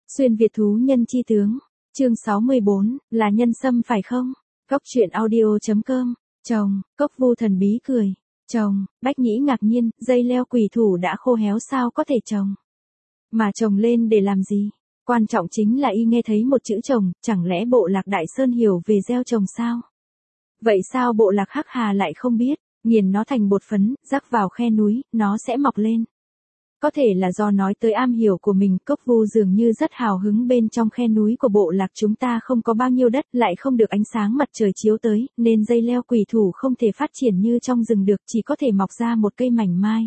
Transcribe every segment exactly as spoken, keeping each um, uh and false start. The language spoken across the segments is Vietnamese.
Xuyên Việt thú nhân chi tướng, chương sáu mươi bốn, là nhân sâm phải không? Cốc truyện audio.com, chồng, Cốc Vu thần bí cười, chồng, Bách Nhĩ ngạc nhiên, dây leo quỷ thủ đã khô héo sao có thể trồng? Mà trồng lên để làm gì? Quan trọng chính là y nghe thấy một chữ trồng, chẳng lẽ bộ lạc Đại Sơn hiểu về gieo trồng sao? Vậy sao bộ lạc Hắc Hà lại không biết, nghiền nó thành bột phấn, rắc vào khe núi, nó sẽ mọc lên. Có thể là do nói tới am hiểu của mình, Cốc Vu dường như rất hào hứng bên trong khe núi của bộ lạc chúng ta không có bao nhiêu đất, lại không được ánh sáng mặt trời chiếu tới, nên dây leo quỷ thủ không thể phát triển như trong rừng được, chỉ có thể mọc ra một cây mảnh mai.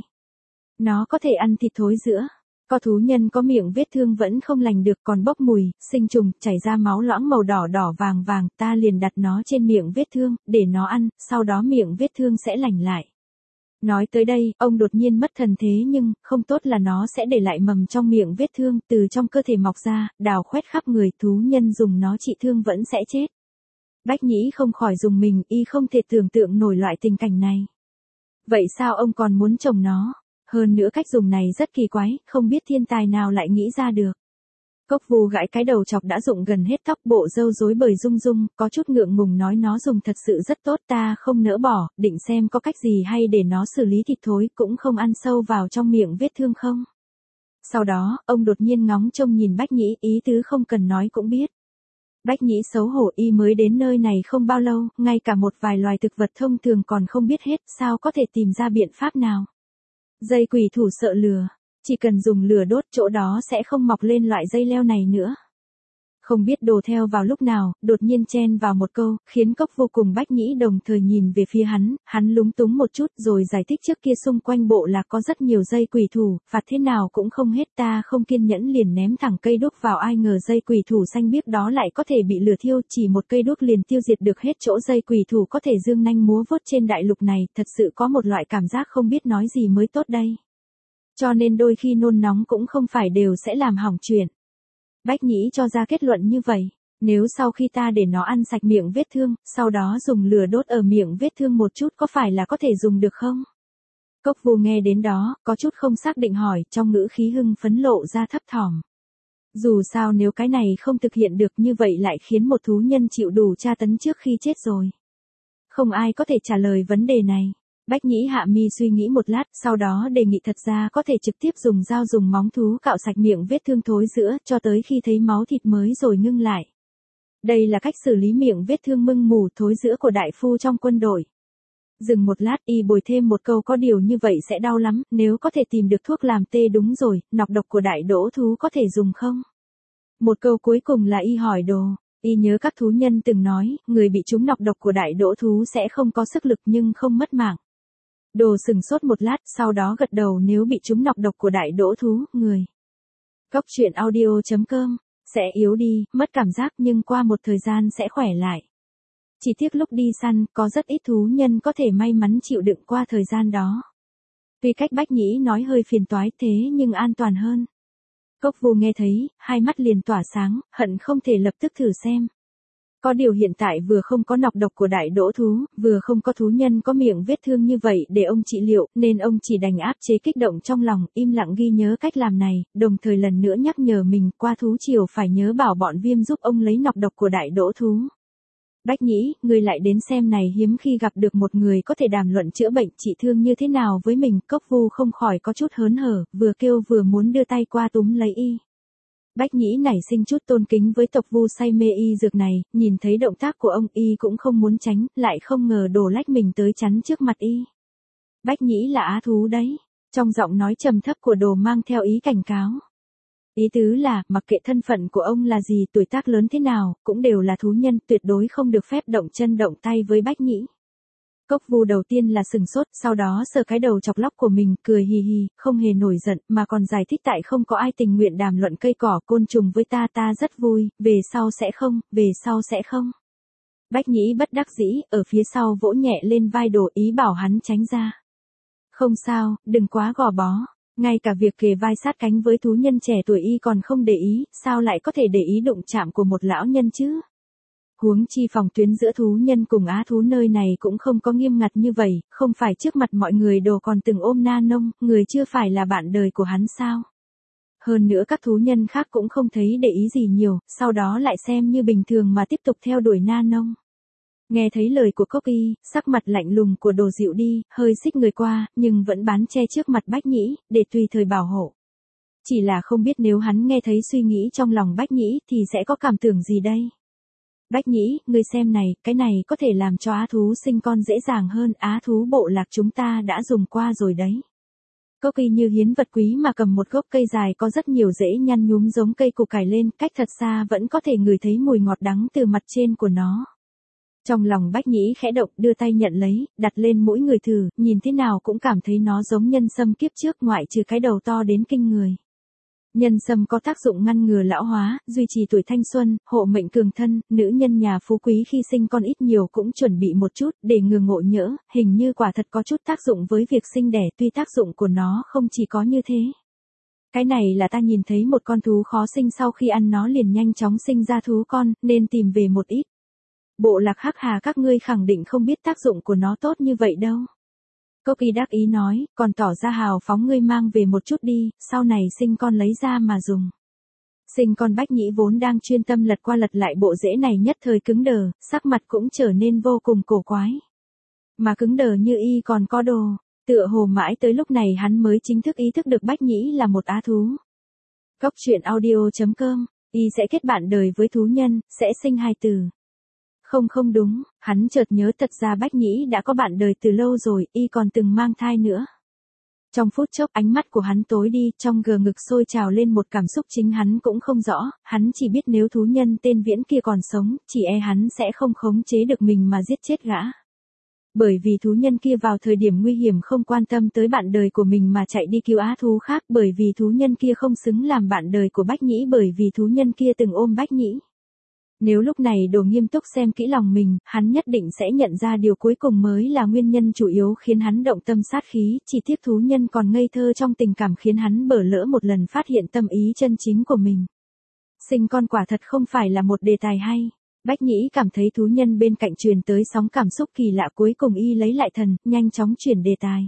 Nó có thể ăn thịt thối giữa. Có thú nhân có miệng vết thương vẫn không lành được còn bốc mùi, sinh trùng, chảy ra máu loãng màu đỏ đỏ vàng vàng, ta liền đặt nó trên miệng vết thương, để nó ăn, sau đó miệng vết thương sẽ lành lại. Nói tới đây, ông đột nhiên mất thần thế nhưng, không tốt là nó sẽ để lại mầm trong miệng vết thương, từ trong cơ thể mọc ra, đào khoét khắp người, thú nhân dùng nó trị thương vẫn sẽ chết. Bách Nhĩ không khỏi dùng mình, y không thể tưởng tượng nổi loại tình cảnh này. Vậy sao ông còn muốn trồng nó? Hơn nữa cách dùng này rất kỳ quái, không biết thiên tài nào lại nghĩ ra được. Cốc Vu gãi cái đầu chọc đã rụng gần hết tóc, bộ râu rối bời rung rung, có chút ngượng ngùng nói nó dùng thật sự rất tốt, ta không nỡ bỏ, định xem có cách gì hay để nó xử lý thịt thối, cũng không ăn sâu vào trong miệng vết thương không. Sau đó, ông đột nhiên ngóng trông nhìn Bách Nhĩ, ý tứ không cần nói cũng biết. Bách Nhĩ xấu hổ, y mới đến nơi này không bao lâu, ngay cả một vài loài thực vật thông thường còn không biết hết, sao có thể tìm ra biện pháp nào. Dây quỷ thủ sợ lửa, chỉ cần dùng lửa đốt chỗ đó sẽ không mọc lên loại dây leo này nữa. Không biết đồ theo vào lúc nào, đột nhiên chen vào một câu, khiến Cốc Vu cùng Bách Nhĩ đồng thời nhìn về phía hắn, hắn lúng túng một chút rồi giải thích trước kia xung quanh bộ lạc có rất nhiều dây quỷ thủ, phạt thế nào cũng không hết, ta không kiên nhẫn liền ném thẳng cây đuốc vào, ai ngờ dây quỷ thủ xanh biếc đó lại có thể bị lửa thiêu, chỉ một cây đuốc liền tiêu diệt được hết chỗ dây quỷ thủ có thể dương nanh múa vuốt trên đại lục này, thật sự có một loại cảm giác không biết nói gì mới tốt đây. Cho nên đôi khi nôn nóng cũng không phải đều sẽ làm hỏng chuyện. Bách Nhĩ cho ra kết luận như vậy, nếu sau khi ta để nó ăn sạch miệng vết thương, sau đó dùng lửa đốt ở miệng vết thương một chút có phải là có thể dùng được không? Cốc Vu nghe đến đó, có chút không xác định hỏi, trong ngữ khí hưng phấn lộ ra thấp thỏm. Dù sao nếu cái này không thực hiện được như vậy lại khiến một thú nhân chịu đủ tra tấn trước khi chết rồi. Không ai có thể trả lời vấn đề này. Bách Nhĩ hạ mi suy nghĩ một lát, sau đó đề nghị thật ra có thể trực tiếp dùng dao dùng móng thú cạo sạch miệng vết thương thối giữa, cho tới khi thấy máu thịt mới rồi ngưng lại. Đây là cách xử lý miệng vết thương mưng mù thối giữa của đại phu trong quân đội. Dừng một lát y bồi thêm một câu, có điều như vậy sẽ đau lắm, nếu có thể tìm được thuốc làm tê. Đúng rồi, nọc độc của đại đỗ thú có thể dùng không? Một câu cuối cùng là y hỏi đồ. Y nhớ các thú nhân từng nói, người bị trúng nọc độc của đại đỗ thú sẽ không có sức lực nhưng không mất mạng. Đồ sừng sốt một lát, sau đó gật đầu, nếu bị trúng nọc độc của đại đỗ thú, người. Cốc truyện audio.com, sẽ yếu đi, mất cảm giác nhưng qua một thời gian sẽ khỏe lại. Chỉ tiếc lúc đi săn, có rất ít thú nhân có thể may mắn chịu đựng qua thời gian đó. Tuy cách Bách Nhĩ nói hơi phiền toái thế nhưng an toàn hơn. Cốc Vu nghe thấy, hai mắt liền tỏa sáng, hận không thể lập tức thử xem. Có điều hiện tại vừa không có nọc độc của đại đỗ thú, vừa không có thú nhân có miệng vết thương như vậy để ông trị liệu, nên ông chỉ đành áp chế kích động trong lòng, im lặng ghi nhớ cách làm này, đồng thời lần nữa nhắc nhở mình qua thú triều phải nhớ bảo bọn Viêm giúp ông lấy nọc độc của đại đỗ thú. Bách Nhĩ, ngươi lại đến xem này, hiếm khi gặp được một người có thể đàm luận chữa bệnh trị thương như thế nào với mình. Cốc Vu không khỏi có chút hớn hở, vừa kêu vừa muốn đưa tay qua túm lấy y. Bách Nhĩ nảy sinh chút tôn kính với Cốc Vu say mê y dược này, nhìn thấy động tác của ông y cũng không muốn tránh, lại không ngờ đổ lách mình tới chắn trước mặt y. Bách Nhĩ là á thú đấy, trong giọng nói trầm thấp của đồ mang theo ý cảnh cáo. Ý tứ là, mặc kệ thân phận của ông là gì, tuổi tác lớn thế nào, cũng đều là thú nhân, tuyệt đối không được phép động chân động tay với Bách Nhĩ. Cốc Vu đầu tiên là sừng sốt, sau đó sờ cái đầu chọc lóc của mình, cười hì hì, không hề nổi giận, mà còn giải thích tại không có ai tình nguyện đàm luận cây cỏ côn trùng với ta, ta rất vui, về sau sẽ không, về sau sẽ không. Bách Nhĩ bất đắc dĩ, ở phía sau vỗ nhẹ lên vai đồ, ý bảo hắn tránh ra. Không sao, đừng quá gò bó. Ngay cả việc kề vai sát cánh với thú nhân trẻ tuổi y còn không để ý, sao lại có thể để ý đụng chạm của một lão nhân chứ? Huống chi phòng tuyến giữa thú nhân cùng á thú nơi này cũng không có nghiêm ngặt như vậy, không phải trước mặt mọi người đồ còn từng ôm na nông, người chưa phải là bạn đời của hắn sao? Hơn nữa các thú nhân khác cũng không thấy để ý gì nhiều, sau đó lại xem như bình thường mà tiếp tục theo đuổi Na Nông. Nghe thấy lời của Cốc Y, sắc mặt lạnh lùng của Đồ dịu đi, hơi xích người qua, nhưng vẫn bán che trước mặt Bách Nhĩ, để tùy thời bảo hộ. Chỉ là không biết nếu hắn nghe thấy suy nghĩ trong lòng Bách Nhĩ thì sẽ có cảm tưởng gì đây. Bách Nhĩ, ngươi xem này, cái này có thể làm cho á thú sinh con dễ dàng hơn, á thú bộ lạc chúng ta đã dùng qua rồi đấy. Cốc Y như hiến vật quý mà cầm một gốc cây dài có rất nhiều rễ nhăn nhúm giống cây củ cải lên, cách thật xa vẫn có thể ngửi thấy mùi ngọt đắng từ mặt trên của nó. Trong lòng Bách Nhĩ khẽ động, đưa tay nhận lấy, đặt lên mũi người thử, nhìn thế nào cũng cảm thấy nó giống nhân sâm kiếp trước ngoại trừ cái đầu to đến kinh người. Nhân sâm có tác dụng ngăn ngừa lão hóa, duy trì tuổi thanh xuân, hộ mệnh cường thân, nữ nhân nhà phú quý khi sinh con ít nhiều cũng chuẩn bị một chút để ngừa ngộ nhỡ, hình như quả thật có chút tác dụng với việc sinh đẻ, tuy tác dụng của nó không chỉ có như thế. Cái này là ta nhìn thấy một con thú khó sinh sau khi ăn nó liền nhanh chóng sinh ra thú con, nên tìm về một ít. Bộ lạc Hắc Hà các ngươi khẳng định không biết tác dụng của nó tốt như vậy đâu. Cốc Y đắc ý nói, còn tỏ ra hào phóng, ngươi mang về một chút đi, sau này sinh con lấy ra mà dùng. Sinh con Bách Nhĩ vốn đang chuyên tâm lật qua lật lại bộ rễ này nhất thời cứng đờ, sắc mặt cũng trở nên vô cùng cổ quái. Mà cứng đờ như y còn có đồ, tựa hồ mãi tới lúc này hắn mới chính thức ý thức được Bách Nhĩ là một á thú. Cốc truyện audio chấm com, y sẽ kết bạn đời với thú nhân, sẽ sinh hài tử. Không không đúng, hắn chợt nhớ thật ra Bách Nhĩ đã có bạn đời từ lâu rồi, y còn từng mang thai nữa. Trong phút chốc ánh mắt của hắn tối đi, trong gờ ngực sôi trào lên một cảm xúc chính hắn cũng không rõ, hắn chỉ biết nếu thú nhân tên Viễn kia còn sống, chỉ e hắn sẽ không khống chế được mình mà giết chết gã. Bởi vì thú nhân kia vào thời điểm nguy hiểm không quan tâm tới bạn đời của mình mà chạy đi cứu á thú khác, bởi vì thú nhân kia không xứng làm bạn đời của Bách Nhĩ, bởi vì thú nhân kia từng ôm Bách Nhĩ. Nếu lúc này Đồ nghiêm túc xem kỹ lòng mình, hắn nhất định sẽ nhận ra điều cuối cùng mới là nguyên nhân chủ yếu khiến hắn động tâm sát khí, chỉ tiếc thú nhân còn ngây thơ trong tình cảm khiến hắn bỡ lỡ một lần phát hiện tâm ý chân chính của mình. Sinh con quả thật không phải là một đề tài hay. Bách Nhĩ cảm thấy thú nhân bên cạnh truyền tới sóng cảm xúc kỳ lạ, cuối cùng y lấy lại thần, nhanh chóng chuyển đề tài.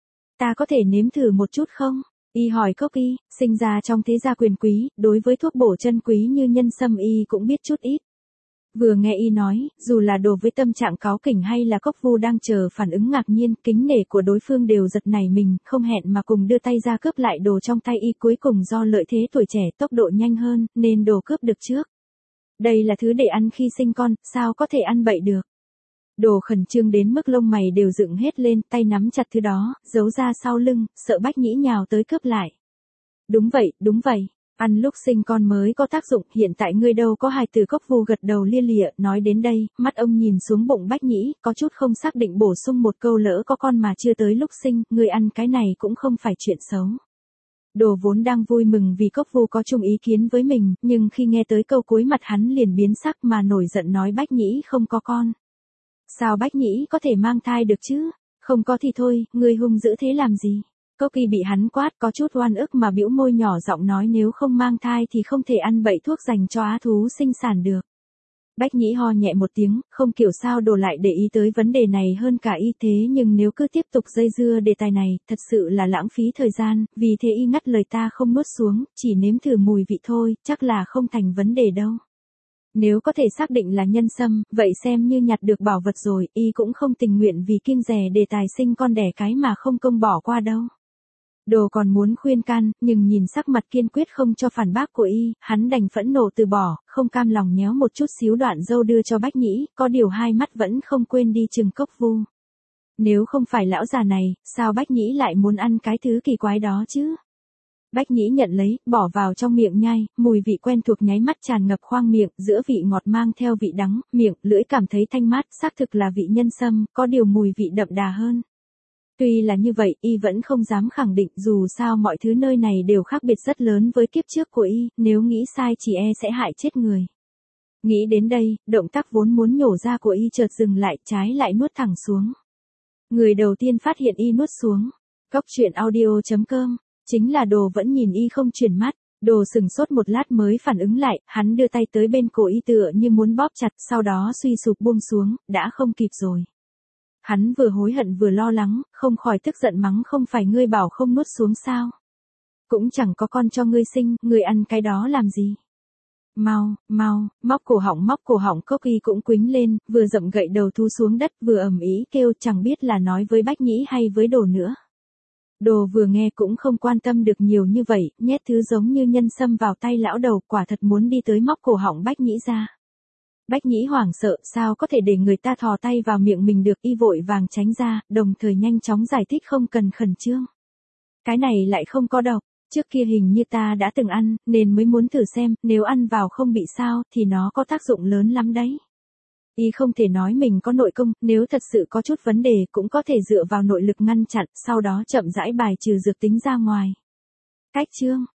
Ta có thể nếm thử một chút không? Y hỏi Cốc Y, sinh ra trong thế gia quyền quý, đối với thuốc bổ chân quý như nhân sâm y cũng biết chút ít. Vừa nghe y nói, dù là Đồ với tâm trạng cáu kỉnh hay là Cốc Vu đang chờ phản ứng ngạc nhiên, kính nể của đối phương đều giật nảy mình, không hẹn mà cùng đưa tay ra cướp lại đồ trong tay y, cuối cùng do lợi thế tuổi trẻ tốc độ nhanh hơn, nên Đồ cướp được trước. Đây là thứ để ăn khi sinh con, sao có thể ăn bậy được. Đồ khẩn trương đến mức lông mày đều dựng hết lên, tay nắm chặt thứ đó, giấu ra sau lưng, sợ Bách Nhĩ nhào tới cướp lại. Đúng vậy, đúng vậy, ăn lúc sinh con mới có tác dụng, hiện tại ngươi đâu có hài tử. Cốc Vu gật đầu lia lịa, nói đến đây, mắt ông nhìn xuống bụng Bách Nhĩ, có chút không xác định bổ sung một câu, lỡ có con mà chưa tới lúc sinh, ngươi ăn cái này cũng không phải chuyện xấu. Đồ vốn đang vui mừng vì Cốc Vu có chung ý kiến với mình, nhưng khi nghe tới câu cuối mặt hắn liền biến sắc mà nổi giận nói Bách Nhĩ không có con. Sao Bách Nhĩ có thể mang thai được chứ? Không có thì thôi, ngươi hung dữ thế làm gì? Cốc Y bị hắn quát có chút oan ức mà bĩu môi nhỏ giọng nói nếu không mang thai thì không thể ăn bậy thuốc dành cho á thú sinh sản được. Bách Nhĩ ho nhẹ một tiếng, không hiểu sao Đồ lại để ý tới vấn đề này hơn cả y, thế nhưng nếu cứ tiếp tục dây dưa đề tài này, thật sự là lãng phí thời gian, vì thế y ngắt lời ta không nuốt xuống, chỉ nếm thử mùi vị thôi, chắc là không thành vấn đề đâu. Nếu có thể xác định là nhân sâm, vậy xem như nhặt được bảo vật rồi, y cũng không tình nguyện vì kiêng dè đề tài sinh con đẻ cái mà không công bỏ qua đâu. Đồ còn muốn khuyên can, nhưng nhìn sắc mặt kiên quyết không cho phản bác của y, hắn đành phẫn nộ từ bỏ, không cam lòng nhéo một chút xíu đoạn dâu đưa cho Bách Nhĩ, có điều hai mắt vẫn không quên đi chừng Cốc Vu. Nếu không phải lão già này, sao Bách Nhĩ lại muốn ăn cái thứ kỳ quái đó chứ? Bách Nhĩ nhận lấy, bỏ vào trong miệng nhai, mùi vị quen thuộc nháy mắt tràn ngập khoang miệng, giữa vị ngọt mang theo vị đắng, miệng, lưỡi cảm thấy thanh mát, xác thực là vị nhân sâm, có điều mùi vị đậm đà hơn. Tuy là như vậy, y vẫn không dám khẳng định, dù sao mọi thứ nơi này đều khác biệt rất lớn với kiếp trước của y, nếu nghĩ sai chỉ e sẽ hại chết người. Nghĩ đến đây, động tác vốn muốn nhổ ra của y chợt dừng lại, trái lại nuốt thẳng xuống. Người đầu tiên phát hiện y nuốt xuống. Cốc truyện audio chấm com, chính là Đồ vẫn nhìn y không chuyển mắt. Đồ sừng sốt một lát mới phản ứng lại, hắn đưa tay tới bên cổ y tựa như muốn bóp chặt, sau đó suy sụp buông xuống, đã không kịp rồi. Hắn vừa hối hận vừa lo lắng, không khỏi tức giận mắng không phải ngươi bảo không nuốt xuống sao. cũng chẳng có con cho ngươi sinh, ngươi ăn cái đó làm gì? Mau, mau, móc cổ họng móc cổ họng Cốc Y cũng quýnh lên, vừa dậm gậy đầu thu xuống đất vừa ầm ĩ kêu chẳng biết là nói với Bách Nhĩ hay với Đồ nữa. Đồ vừa nghe cũng không quan tâm được nhiều như vậy, nhét thứ giống như nhân sâm vào tay lão đầu, quả thật muốn đi tới móc cổ họng Bách Nhĩ ra. Bách Nhĩ hoảng sợ, sao có thể để người ta thò tay vào miệng mình được, y vội vàng tránh ra, đồng thời nhanh chóng giải thích không cần khẩn trương. Cái này lại không có độc, trước kia hình như ta đã từng ăn, nên mới muốn thử xem, nếu ăn vào không bị sao, thì nó có tác dụng lớn lắm đấy. Y không thể nói mình có nội công, nếu thật sự có chút vấn đề cũng có thể dựa vào nội lực ngăn chặn, sau đó chậm rãi bài trừ dược tính ra ngoài. Cách chương